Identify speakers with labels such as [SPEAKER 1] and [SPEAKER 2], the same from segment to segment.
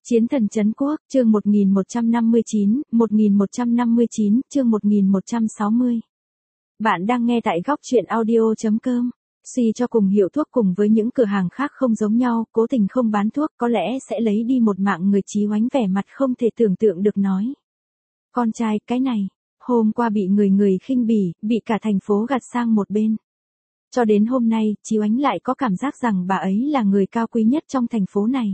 [SPEAKER 1] Chiến thần trấn quốc, chương 1159, chương 1160. Bạn đang nghe tại góc truyện audio.com. Suy cho cùng hiệu thuốc cùng với những cửa hàng khác không giống nhau, cố tình không bán thuốc có lẽ sẽ lấy đi một mạng người. Chí Oánh vẻ mặt không thể tưởng tượng được nói. Con trai, cái này, hôm qua bị người khinh bỉ, bị cả thành phố gạt sang một bên. Cho đến hôm nay, Chí Oánh lại có cảm giác rằng bà ấy là người cao quý nhất trong thành phố này.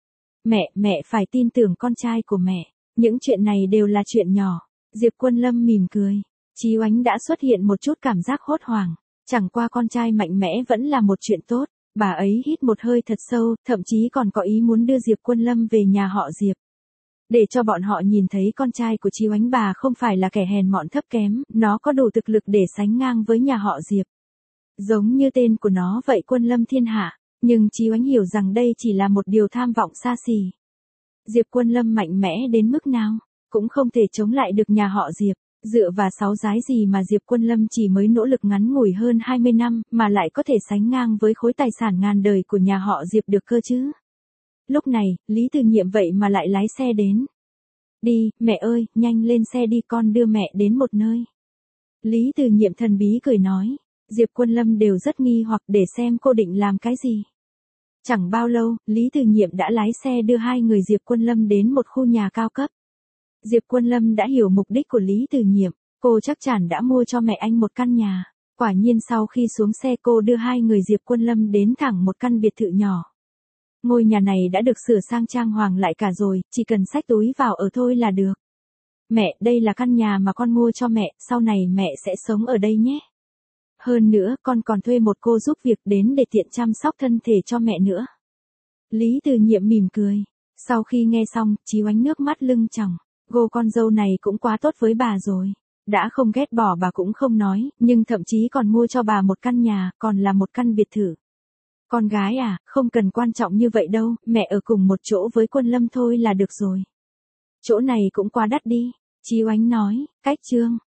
[SPEAKER 1] Mẹ phải tin tưởng con trai của mẹ, những chuyện này đều là chuyện nhỏ. Diệp Quân Lâm mỉm cười. Chí Oánh đã xuất hiện một chút cảm giác hốt hoảng, chẳng qua con trai mạnh mẽ vẫn là một chuyện tốt. Bà ấy hít một hơi thật sâu, thậm chí còn có ý muốn đưa Diệp Quân Lâm về nhà họ Diệp. Để cho bọn họ nhìn thấy con trai của Chí Oánh bà không phải là kẻ hèn mọn thấp kém, nó có đủ thực lực để sánh ngang với nhà họ Diệp. Giống như tên của nó vậy, Quân Lâm thiên hạ. Nhưng Chí Oánh hiểu rằng đây chỉ là một điều tham vọng xa xỉ. Diệp Quân Lâm mạnh mẽ đến mức nào, cũng không thể chống lại được nhà họ Diệp. Dựa vào sáu giái gì mà Diệp Quân Lâm chỉ mới nỗ lực ngắn ngủi hơn 20 năm mà lại có thể sánh ngang với khối tài sản ngàn đời của nhà họ Diệp được cơ chứ. Lúc này, Lý Từ Nhiệm vậy mà lại lái xe đến. Đi, mẹ ơi, nhanh lên xe đi, con đưa mẹ đến một nơi. Lý Từ Nhiệm thần bí cười nói. Diệp Quân Lâm đều rất nghi hoặc để xem cô định làm cái gì. Chẳng bao lâu, Lý Từ Nhiệm đã lái xe đưa hai người Diệp Quân Lâm đến một khu nhà cao cấp. Diệp Quân Lâm đã hiểu mục đích của Lý Từ Nhiệm, cô chắc chắn đã mua cho mẹ anh một căn nhà. Quả nhiên sau khi xuống xe cô đưa hai người Diệp Quân Lâm đến thẳng một căn biệt thự nhỏ. Ngôi nhà này đã được sửa sang trang hoàng lại cả rồi, chỉ cần xách túi vào ở thôi là được. Mẹ, đây là căn nhà mà con mua cho mẹ, sau này mẹ sẽ sống ở đây nhé. Hơn nữa, con còn thuê một cô giúp việc đến để tiện chăm sóc thân thể cho mẹ nữa. Lý Từ Nhiệm mỉm cười. Sau khi nghe xong, Chí Oánh nước mắt lưng tròng. Con dâu này cũng quá tốt với bà rồi. Đã không ghét bỏ bà cũng không nói, nhưng thậm chí còn mua cho bà một căn nhà, còn là một căn biệt thự. Con gái à, không cần quan trọng như vậy đâu, mẹ ở cùng một chỗ với Quân Lâm thôi là được rồi. Chỗ này cũng quá đắt đi. Chí Oánh nói, cách chương.